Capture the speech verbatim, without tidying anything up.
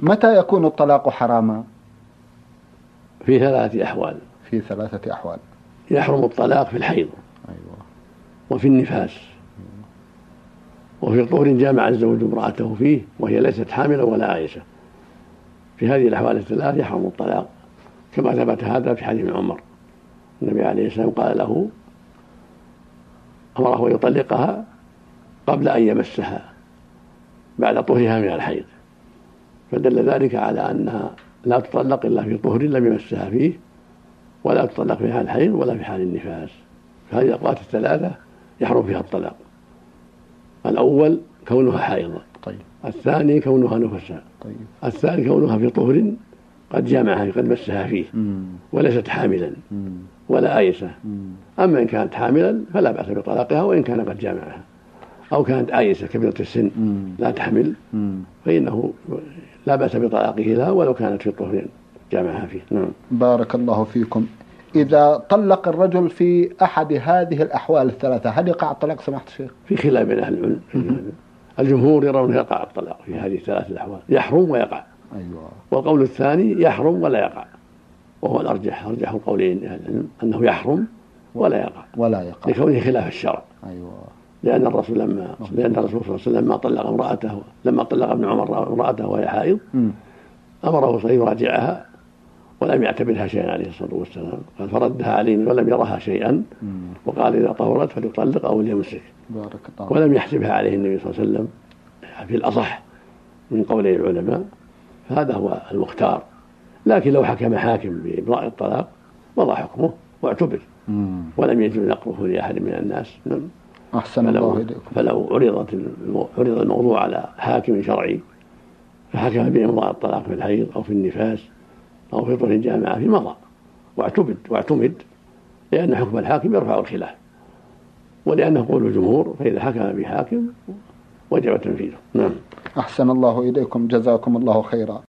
متى يكون الطلاق حراما؟ في ثلاثة أحوال. في ثلاثة أحوال. يحرم الطلاق في الحيض، أيوة. وفي النفاس، وفي طهر جامع الزوج امرأته فيه وهي ليست حاملا ولا عائشة. في هذه الأحوال الثلاث يحرم الطلاق، كما ثبت هذا في حديث عمر. النبي عليه السلام قال له، أمره أن يطلقها قبل أن يمسها بعد طهرها من الحيض، فدل ذلك على أنها لا تطلق إلا في طهر لم يمسها فيه، ولا تطلق في حال الحيض ولا في حال النفاس. فهذه الأوقات الثلاثة يحرم فيها الطلاق. الأول كونها حائضة، طيب. الثاني كونها نفساء، طيب. الثالث كونها في طهر قد جامعها قد مسها فيه مم. وليست حاملا مم. ولا آيسة. مم. أما إن كانت حاملا فلا بأس بطلاقها، وإن كان قد جامعها، أو كانت آيسة كبيرة السن مم. لا تحمل مم. فإنه لا بأس بطلاقه لها ولو كانت في طهر جامعها فيه. نعم. بارك الله فيكم. إذا طلق الرجل في أحد هذه الأحوال الثلاثة هل يقع الطلاق سماحة الشيخ؟ في خلاف بين أهل العلم. الجمهور يرون يقع الطلاق في هذه الثلاث الأحوال، يحرم ويقع. أيوة. والقول والقول الثاني يحرم ولا يقع، وهو الأرجح، أرجح القولين أهل العلم أنه يحرم ولا يقع، ولا يقع لكونه خلاف الشرع. أيوة. لأن الرسول لما لأن الرسول صلى الله عليه وسلم لما طلق امرأته لما طلق ابن عمر امرأته وهي حائض أمره أن يراجعها ولم يعتبرها شيئا عليه الصلاة والسلام، قال فردها عليه ولم يرها شيئا، وقال إذا طهرت فليطلق أو ليمسك، ولم يحسبها عليه النبي صلى الله عليه وسلم في الأصح من قولي العلماء. فهذا هو المختار. لكن لو حكم حاكم بإبراء الطلاق مضى حكمه واعتبر، ولم يجوز نقله لأحد من الناس. أحسن الله إليكم. فلو عرضت عرض الموضوع على حاكم شرعي فحكم بإمضاء الطلاق في الحيض أو في النفاس أو في طهر جامعة في مضى واعتمد واعتمد لأن حكم الحاكم يرفع الخلاف، ولأنه قول الجمهور فإذا حكم بحاكم وجب تنفيذه. نعم. أحسن الله إليكم، جزاكم الله خيرا.